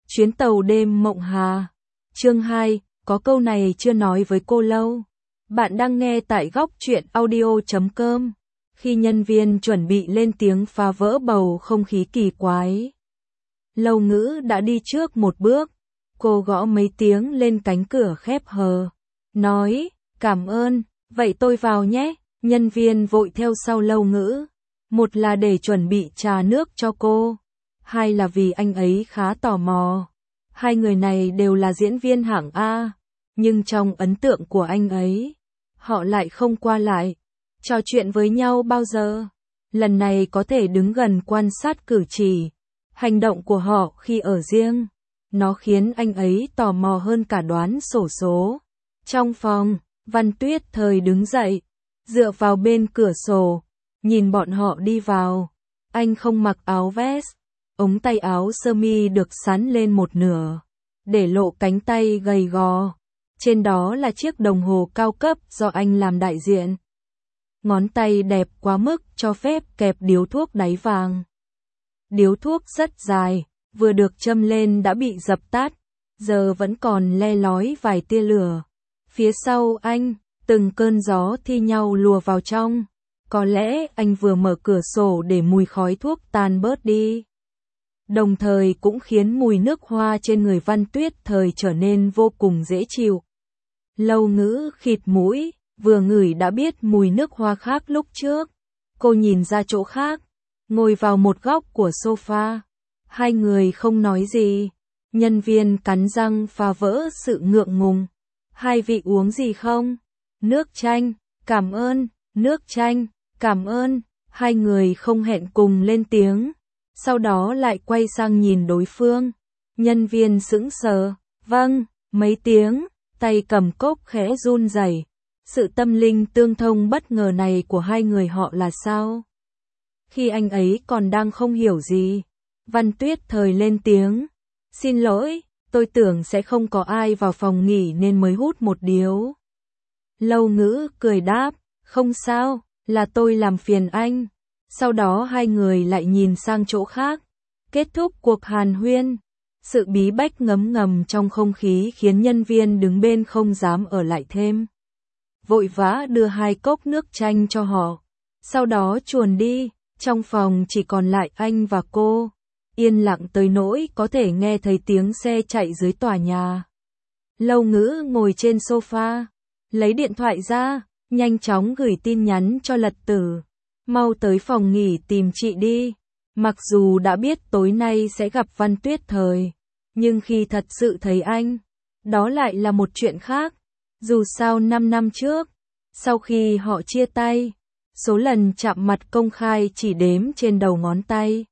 Chuyến tàu đêm mộng hà. Chương 2, có câu này chưa nói với cô lâu. Bạn đang nghe tại góc truyện audio.com. Khi nhân viên chuẩn bị lên tiếng phá vỡ bầu không khí kỳ quái, Lâu Ngữ đã đi trước một bước. Cô gõ mấy tiếng lên cánh cửa khép hờ, nói, cảm ơn, vậy tôi vào nhé. Nhân viên vội theo sau Lâu Ngữ. Một là để chuẩn bị trà nước cho cô, hai là vì anh ấy khá tò mò. Hai người này đều là diễn viên hạng A, nhưng trong ấn tượng của anh ấy, họ lại không qua lại, trò chuyện với nhau bao giờ. Lần này có thể đứng gần quan sát cử chỉ, hành động của họ khi ở riêng. Nó khiến anh ấy tò mò hơn cả đoán xổ số. Trong phòng, Văn Tuyết Thời đứng dậy, dựa vào bên cửa sổ, nhìn bọn họ đi vào. Anh không mặc áo vest, ống tay áo sơ mi được xắn lên một nửa, để lộ cánh tay gầy gò. Trên đó là chiếc đồng hồ cao cấp do anh làm đại diện. Ngón tay đẹp quá mức cho phép kẹp điếu thuốc đáy vàng. Điếu thuốc rất dài, vừa được châm lên đã bị dập tắt, giờ vẫn còn le lói vài tia lửa. Phía sau anh, từng cơn gió thi nhau lùa vào trong. Có lẽ anh vừa mở cửa sổ để mùi khói thuốc tan bớt đi. Đồng thời cũng khiến mùi nước hoa trên người Văn Tuyết Thời trở nên vô cùng dễ chịu. Lâu Ngữ khịt mũi, vừa ngửi đã biết mùi nước hoa khác lúc trước. Cô nhìn ra chỗ khác, ngồi vào một góc của sofa. Hai người không nói gì. Nhân viên cắn răng phá vỡ sự ngượng ngùng. Hai vị uống gì không? Nước chanh, cảm ơn. Nước chanh, cảm ơn. Hai người không hẹn cùng lên tiếng. Sau đó lại quay sang nhìn đối phương. Nhân viên sững sờ. Vâng, mấy tiếng. Tay cầm cốc khẽ run rẩy. Sự tâm linh tương thông bất ngờ này của hai người họ là sao? Khi anh ấy còn đang không hiểu gì, Văn Tuyết Thời lên tiếng. Xin lỗi, tôi tưởng sẽ không có ai vào phòng nghỉ nên mới hút một điếu. Lâu Ngữ cười đáp, không sao, là tôi làm phiền anh. Sau đó hai người lại nhìn sang chỗ khác. Kết thúc cuộc hàn huyên. Sự bí bách ngấm ngầm trong không khí khiến nhân viên đứng bên không dám ở lại thêm. Vội vã đưa hai cốc nước chanh cho họ. Sau đó chuồn đi. Trong phòng chỉ còn lại anh và cô. Yên lặng tới nỗi có thể nghe thấy tiếng xe chạy dưới tòa nhà. Lâu Ngữ ngồi trên sofa, lấy điện thoại ra, nhanh chóng gửi tin nhắn cho Lật Tử. Mau tới phòng nghỉ tìm chị đi. Mặc dù đã biết tối nay sẽ gặp Văn Tuyết Thời, nhưng khi thật sự thấy anh, đó lại là một chuyện khác. Dù sao 5 năm trước, sau khi họ chia tay, số lần chạm mặt công khai chỉ đếm trên đầu ngón tay.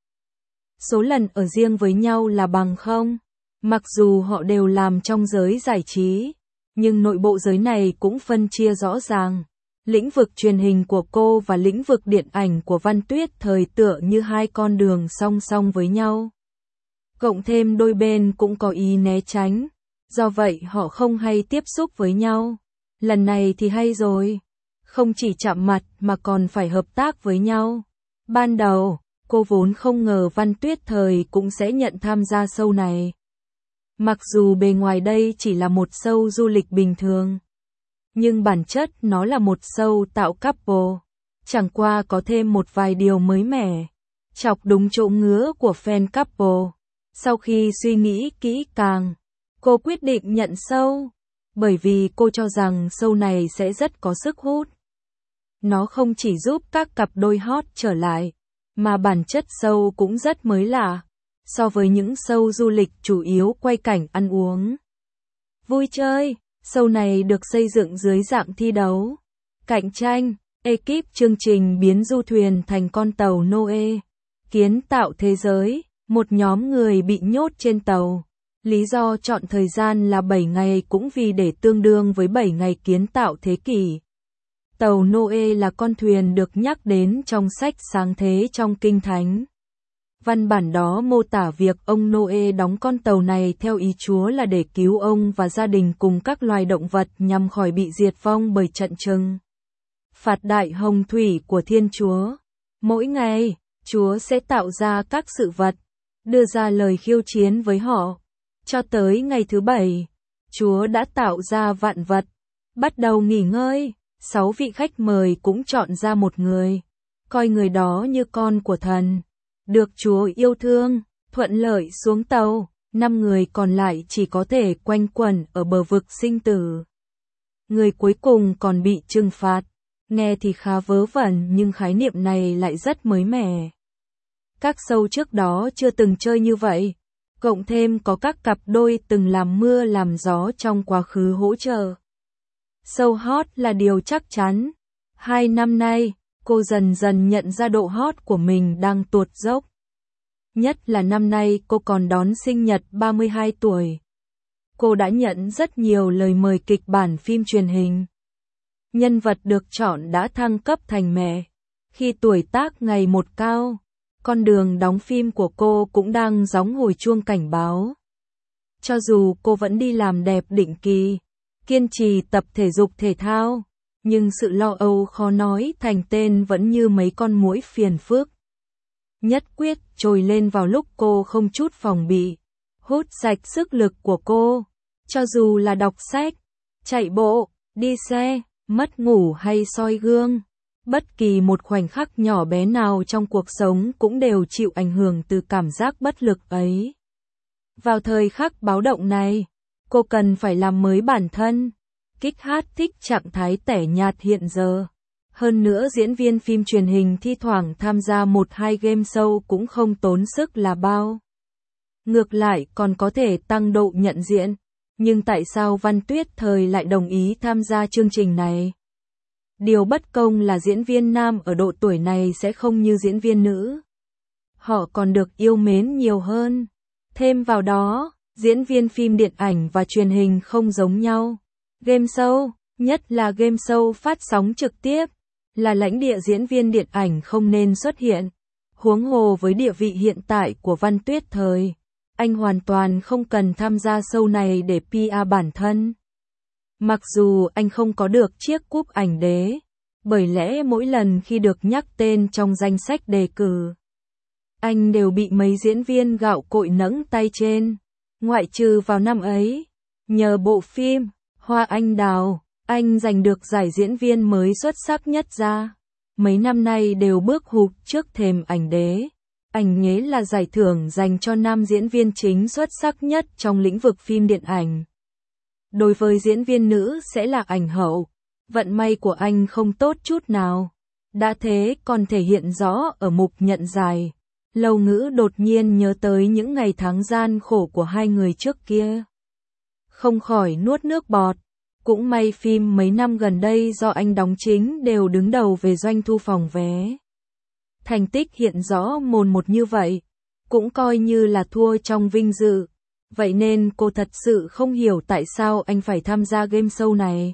Số lần ở riêng với nhau là bằng không. Mặc dù họ đều làm trong giới giải trí, nhưng nội bộ giới này cũng phân chia rõ ràng. Lĩnh vực truyền hình của cô và lĩnh vực điện ảnh của Văn Tuyết Thời tựa như hai con đường song song với nhau. Cộng thêm đôi bên cũng có ý né tránh, do vậy họ không hay tiếp xúc với nhau. Lần này thì hay rồi, không chỉ chạm mặt mà còn phải hợp tác với nhau. Ban đầu, cô vốn không ngờ Văn Tuyết Thời cũng sẽ nhận tham gia show này. Mặc dù bề ngoài đây chỉ là một show du lịch bình thường, nhưng bản chất nó là một show tạo couple. Chẳng qua có thêm một vài điều mới mẻ, chọc đúng chỗ ngứa của fan couple. Sau khi suy nghĩ kỹ càng, cô quyết định nhận show, bởi vì cô cho rằng show này sẽ rất có sức hút. Nó không chỉ giúp các cặp đôi hot trở lại, mà bản chất show cũng rất mới lạ, so với những show du lịch chủ yếu quay cảnh ăn uống, vui chơi. Show này được xây dựng dưới dạng thi đấu, cạnh tranh. Ekip chương trình biến du thuyền thành con tàu Noe, kiến tạo thế giới. Một nhóm người bị nhốt trên tàu. Lý do chọn thời gian là 7 ngày cũng vì để tương đương với 7 ngày kiến tạo thế kỷ. Tàu Noe là con thuyền được nhắc đến trong sách Sáng Thế trong Kinh Thánh. Văn bản đó mô tả việc ông Noe đóng con tàu này theo ý Chúa là để cứu ông và gia đình cùng các loài động vật nhằm khỏi bị diệt vong bởi trận trừng phạt đại hồng thủy của Thiên Chúa. Mỗi ngày, Chúa sẽ tạo ra các sự vật, đưa ra lời khiêu chiến với họ. Cho tới ngày thứ 7, Chúa đã tạo ra vạn vật. Bắt đầu nghỉ ngơi, 6 vị khách mời cũng chọn ra một người, coi người đó như con của thần, được Chúa yêu thương, thuận lợi xuống tàu, 5 người còn lại chỉ có thể quanh quẩn ở bờ vực sinh tử. Người cuối cùng còn bị trừng phạt, nghe thì khá vớ vẩn nhưng khái niệm này lại rất mới mẻ. Các show trước đó chưa từng chơi như vậy, cộng thêm có các cặp đôi từng làm mưa làm gió trong quá khứ hỗ trợ. Show hot là điều chắc chắn. 2 năm nay, cô dần dần nhận ra độ hot của mình đang tuột dốc. Nhất là năm nay cô còn đón sinh nhật 32 tuổi. Cô đã nhận rất nhiều lời mời kịch bản phim truyền hình. Nhân vật được chọn đã thăng cấp thành mẹ. Khi tuổi tác ngày một cao, con đường đóng phim của cô cũng đang gióng hồi chuông cảnh báo. Cho dù cô vẫn đi làm đẹp định kỳ, kiên trì tập thể dục thể thao, nhưng sự lo âu khó nói thành tên vẫn như mấy con muỗi phiền phức. Nhất quyết trồi lên vào lúc cô không chút phòng bị, hút sạch sức lực của cô. Cho dù là đọc sách, chạy bộ, đi xe, mất ngủ hay soi gương, bất kỳ một khoảnh khắc nhỏ bé nào trong cuộc sống cũng đều chịu ảnh hưởng từ cảm giác bất lực ấy. Vào thời khắc báo động này, cô cần phải làm mới bản thân, kích thích trạng thái tẻ nhạt hiện giờ. Hơn nữa diễn viên phim truyền hình thi thoảng tham gia 1-2 game show cũng không tốn sức là bao. Ngược lại còn có thể tăng độ nhận diện. Nhưng tại sao Văn Tuyết Thời lại đồng ý tham gia chương trình này? Điều bất công là diễn viên nam ở độ tuổi này sẽ không như diễn viên nữ. Họ còn được yêu mến nhiều hơn. Thêm vào đó, diễn viên phim điện ảnh và truyền hình không giống nhau. Game show, nhất là game show phát sóng trực tiếp, là lãnh địa diễn viên điện ảnh không nên xuất hiện. Huống hồ với địa vị hiện tại của Văn Tuyết Thời, anh hoàn toàn không cần tham gia show này để PR bản thân. Mặc dù anh không có được chiếc cúp ảnh đế, bởi lẽ mỗi lần khi được nhắc tên trong danh sách đề cử, anh đều bị mấy diễn viên gạo cội nẫng tay trên. Ngoại trừ vào năm ấy, nhờ bộ phim Hoa Anh Đào, anh giành được giải diễn viên mới xuất sắc nhất ra. Mấy năm nay đều bước hụt trước thềm ảnh đế. Ảnh nhế là giải thưởng dành cho nam diễn viên chính xuất sắc nhất trong lĩnh vực phim điện ảnh. Đối với diễn viên nữ sẽ là ảnh hậu. Vận may của anh không tốt chút nào. Đã thế còn thể hiện rõ ở mục nhận giải. Lâu Ngữ đột nhiên nhớ tới những ngày tháng gian khổ của hai người trước kia. Không khỏi nuốt nước bọt. Cũng may phim mấy năm gần đây do anh đóng chính đều đứng đầu về doanh thu phòng vé. Thành tích hiện rõ mồn một như vậy, cũng coi như là thua trong vinh dự. Vậy nên cô thật sự không hiểu tại sao anh phải tham gia game show này.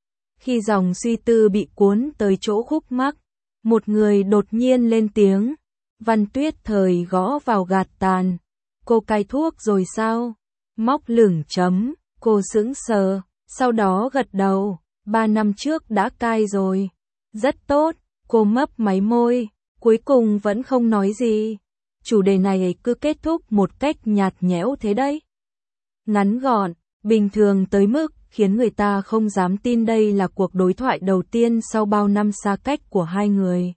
Khi dòng suy tư bị cuốn tới chỗ khúc mắc, một người đột nhiên lên tiếng. Văn Tuyết Thời gõ vào gạt tàn. Cô cai thuốc rồi sao? Móc lửng chấm, cô sững sờ, sau đó gật đầu. 3 năm trước đã cai rồi. Rất tốt, cô mấp máy môi. Cuối cùng vẫn không nói gì. Chủ đề này cứ kết thúc một cách nhạt nhẽo thế đấy. Ngắn gọn, bình thường tới mức khiến người ta không dám tin đây là cuộc đối thoại đầu tiên sau bao năm xa cách của hai người.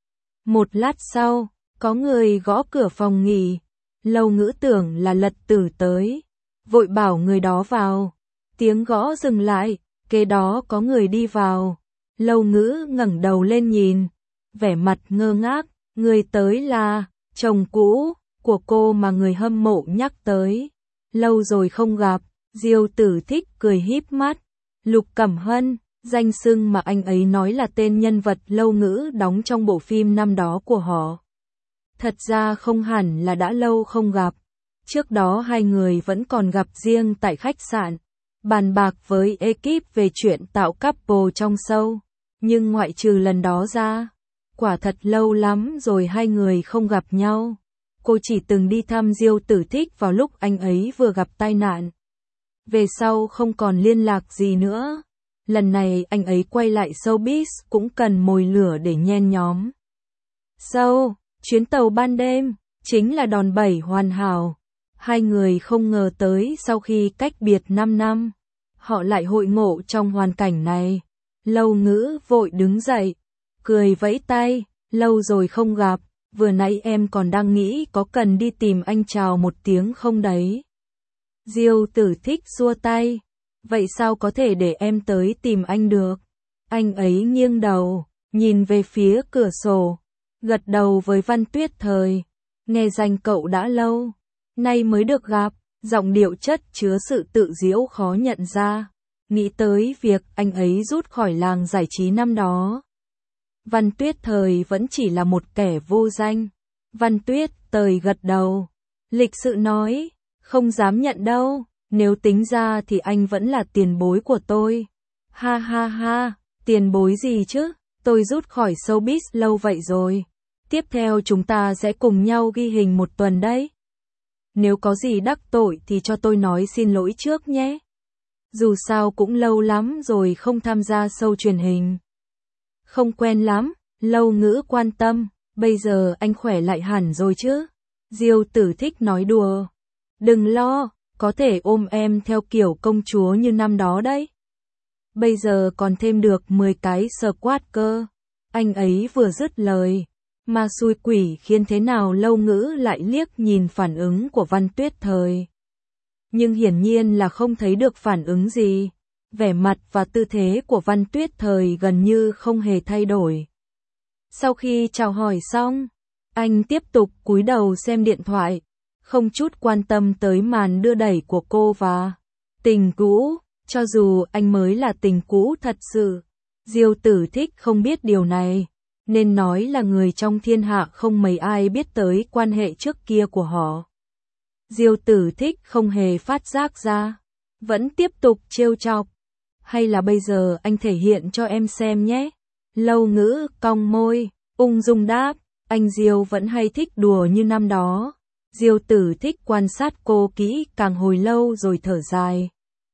Một lát sau, có người gõ cửa phòng nghỉ. Lâu Ngữ tưởng là Lật Tử tới, vội bảo người đó vào. Tiếng gõ dừng lại, kế đó có người đi vào. Lâu Ngữ ngẩng đầu lên nhìn, vẻ mặt ngơ ngác. Người tới là chồng cũ của cô mà người hâm mộ nhắc tới. Lâu rồi không gặp. Diêu Tử Thích cười híp mắt. Lục Cẩm Hân, danh xưng mà anh ấy nói là tên nhân vật Lâu Ngữ đóng trong bộ phim năm đó của họ. Thật ra không hẳn là đã lâu không gặp. Trước đó hai người vẫn còn gặp riêng tại khách sạn, bàn bạc với ekip về chuyện tạo couple trong show. Nhưng ngoại trừ lần đó ra, quả thật lâu lắm rồi hai người không gặp nhau. Cô chỉ từng đi thăm Diêu Tử Thích vào lúc anh ấy vừa gặp tai nạn. Về sau không còn liên lạc gì nữa. Lần này anh ấy quay lại showbiz cũng cần mồi lửa để nhen nhóm. Chuyến tàu ban đêm, chính là đòn bẩy hoàn hảo. Hai người không ngờ tới sau khi cách biệt 5 năm, họ lại hội ngộ trong hoàn cảnh này. Lâu Ngữ vội đứng dậy, cười vẫy tay, lâu rồi không gặp, vừa nãy em còn đang nghĩ có cần đi tìm anh chào một tiếng không đấy. Diêu Tử Thích xua tay, vậy sao có thể để em tới tìm anh được? Anh ấy nghiêng đầu, nhìn về phía cửa sổ, gật đầu với Văn Tuyết Thời, nghe danh cậu đã lâu, nay mới được gặp, giọng điệu chất chứa sự tự giễu khó nhận ra, nghĩ tới việc anh ấy rút khỏi làng giải trí năm đó. Văn Tuyết Thời vẫn chỉ là một kẻ vô danh. Văn Tuyết Thời gật đầu, lịch sự nói, không dám nhận đâu, nếu tính ra thì anh vẫn là tiền bối của tôi. Ha ha ha, tiền bối gì chứ, tôi rút khỏi showbiz lâu vậy rồi. Tiếp theo chúng ta sẽ cùng nhau ghi hình một tuần đấy. Nếu có gì đắc tội thì cho tôi nói xin lỗi trước nhé. Dù sao cũng lâu lắm rồi không tham gia show truyền hình. Không quen lắm, Lâu Ngữ quan tâm, bây giờ anh khỏe lại hẳn rồi chứ? Diêu Tử Thích nói đùa. Đừng lo, có thể ôm em theo kiểu công chúa như năm đó đấy. Bây giờ còn thêm được 10 cái squat cơ. Anh ấy vừa dứt lời, mà xui quỷ khiến thế nào Lâu Ngữ lại liếc nhìn phản ứng của Văn Tuyết Thời. Nhưng hiển nhiên là không thấy được phản ứng gì. Vẻ mặt và tư thế của Văn Tuyết Thời gần như không hề thay đổi. Sau khi chào hỏi xong, anh tiếp tục cúi đầu xem điện thoại, không chút quan tâm tới màn đưa đẩy của cô và tình cũ, cho dù anh mới là tình cũ thật sự. Diêu Tử Thích không biết điều này, nên nói là người trong thiên hạ không mấy ai biết tới quan hệ trước kia của họ. Diêu Tử Thích không hề phát giác ra, vẫn tiếp tục trêu chọc. Hay là bây giờ anh thể hiện cho em xem nhé. Lâu Ngữ cong môi, ung dung đáp, anh Diêu vẫn hay thích đùa như năm đó. Diêu Tử Thích quan sát cô kỹ càng hồi lâu rồi thở dài.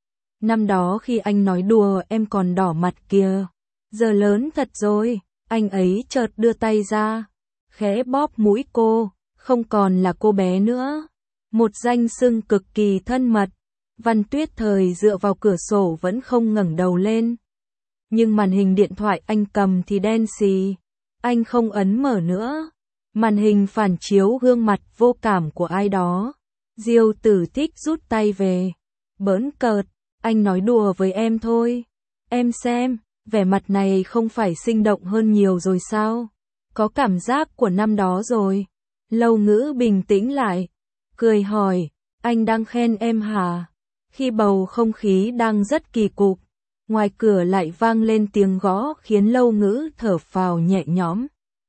Năm đó khi anh nói đùa em còn đỏ mặt kìa. Giờ lớn thật rồi, anh ấy chợt đưa tay ra, khẽ bóp mũi cô, không còn là cô bé nữa. Một danh xưng cực kỳ thân mật. Văn Tuyết Thời dựa vào cửa sổ vẫn không ngẩng đầu lên. Nhưng màn hình điện thoại anh cầm thì đen xì. Anh không ấn mở nữa. Màn hình phản chiếu gương mặt vô cảm của ai đó. Diêu Tử Thích rút tay về. Bỡn cợt, anh nói đùa với em thôi. Em xem, vẻ mặt này không phải sinh động hơn nhiều rồi sao? Có cảm giác của năm đó rồi. Lâu Ngữ bình tĩnh lại, cười hỏi, anh đang khen em hả? Khi bầu không khí đang rất kỳ cục, ngoài cửa lại vang lên tiếng gõ khiến Lâu Ngữ thở phào nhẹ nhõm.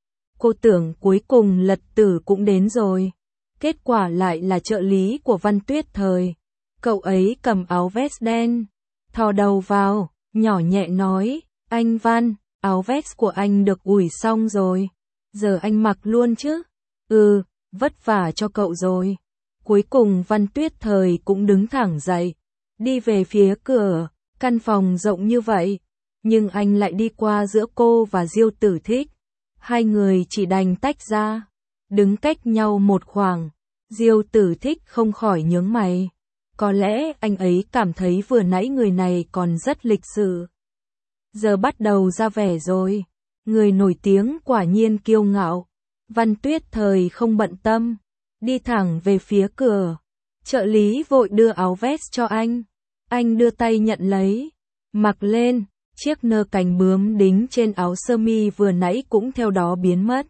Cô tưởng cuối cùng Lật Tử cũng đến rồi. Kết quả lại là trợ lý của Văn Tuyết Thời. Cậu ấy cầm áo vest đen, thò đầu vào, nhỏ nhẹ nói, anh Văn, áo vest của anh được ủi xong rồi. Giờ anh mặc luôn chứ? Ừ, vất vả cho cậu rồi. Cuối cùng Văn Tuyết Thời cũng đứng thẳng dậy, đi về phía cửa, căn phòng rộng như vậy, nhưng anh lại đi qua giữa cô và Diêu Tử Thích. Hai người chỉ đành tách ra, đứng cách nhau một khoảng. Diêu Tử Thích không khỏi nhướng mày. Có lẽ anh ấy cảm thấy vừa nãy người này còn rất lịch sự. Giờ bắt đầu ra vẻ rồi. Người nổi tiếng quả nhiên kiêu ngạo. Văn Tuyết Thời không bận tâm, đi thẳng về phía cửa. Trợ lý vội đưa áo vest cho anh. Anh đưa tay nhận lấy, mặc lên, chiếc nơ cánh bướm đính trên áo sơ mi vừa nãy cũng theo đó biến mất.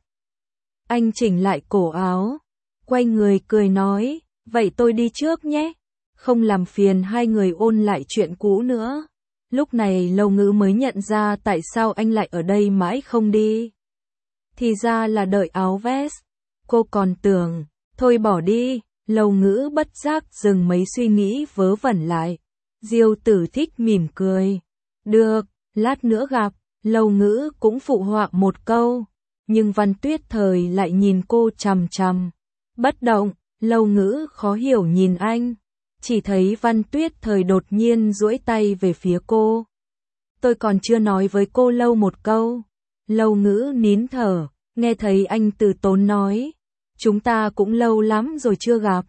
Anh chỉnh lại cổ áo, quay người cười nói, vậy tôi đi trước nhé, không làm phiền hai người ôn lại chuyện cũ nữa. Lúc này Lâu Ngữ mới nhận ra tại sao anh lại ở đây mãi không đi. Thì ra là đợi áo vest. Cô còn tưởng, thôi bỏ đi. Lâu Ngữ bất giác dừng mấy suy nghĩ vớ vẩn lại. Diêu Tử Thích mỉm cười. Được, lát nữa gặp. Lâu Ngữ cũng phụ họa một câu. Nhưng Văn Tuyết Thời lại nhìn cô chằm chằm. Bất động, Lâu Ngữ khó hiểu nhìn anh. Chỉ thấy Văn Tuyết Thời đột nhiên duỗi tay về phía cô. Tôi còn chưa nói với cô Lâu một câu. Lâu Ngữ nín thở, nghe thấy anh từ tốn nói. Chúng ta cũng lâu lắm rồi chưa gặp.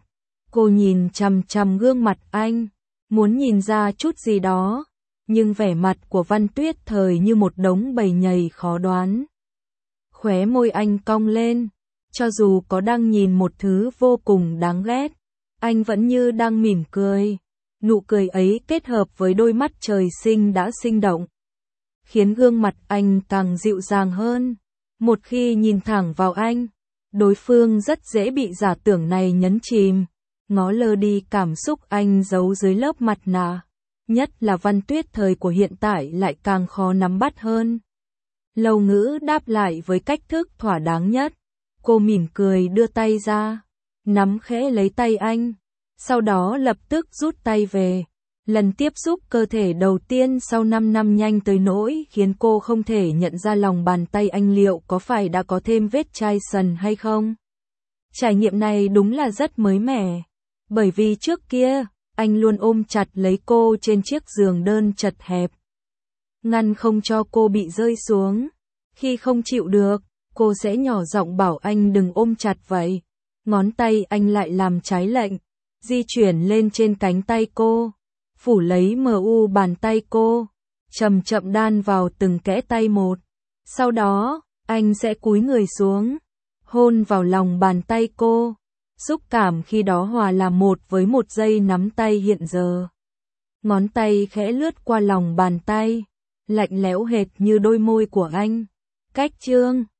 Cô nhìn chằm chằm gương mặt anh, muốn nhìn ra chút gì đó, nhưng vẻ mặt của Văn Tuyết Thời như một đống bầy nhầy khó đoán. Khóe môi anh cong lên, cho dù có đang nhìn một thứ vô cùng đáng ghét, anh vẫn như đang mỉm cười. Nụ cười ấy kết hợp với đôi mắt trời sinh đã sinh động, khiến gương mặt anh càng dịu dàng hơn. Một khi nhìn thẳng vào anh, đối phương rất dễ bị giả tưởng này nhấn chìm, ngó lơ đi cảm xúc anh giấu dưới lớp mặt nạ. Nhất là Văn Tuyết Thời của hiện tại lại càng khó nắm bắt hơn. Lâu Ngữ đáp lại với cách thức thỏa đáng nhất. Cô mỉm cười đưa tay ra, nắm khẽ lấy tay anh, sau đó lập tức rút tay về. Lần tiếp xúc cơ thể đầu tiên sau 5 năm nhanh tới nỗi khiến cô không thể nhận ra lòng bàn tay anh liệu có phải đã có thêm vết chai sần hay không. Trải nghiệm này đúng là rất mới mẻ, bởi vì trước kia, anh luôn ôm chặt lấy cô trên chiếc giường đơn chật hẹp, ngăn không cho cô bị rơi xuống. Khi không chịu được, cô sẽ nhỏ giọng bảo anh đừng ôm chặt vậy. Ngón tay anh lại làm trái lệnh, di chuyển lên trên cánh tay cô, phủ lấy bàn tay cô, chậm chậm đan vào từng kẽ tay một. Sau đó, anh sẽ cúi người xuống, hôn vào lòng bàn tay cô. Xúc cảm khi đó hòa là một với một giây nắm tay hiện giờ. Ngón tay khẽ lướt qua lòng bàn tay, lạnh lẽo hệt như đôi môi của anh. Cách chương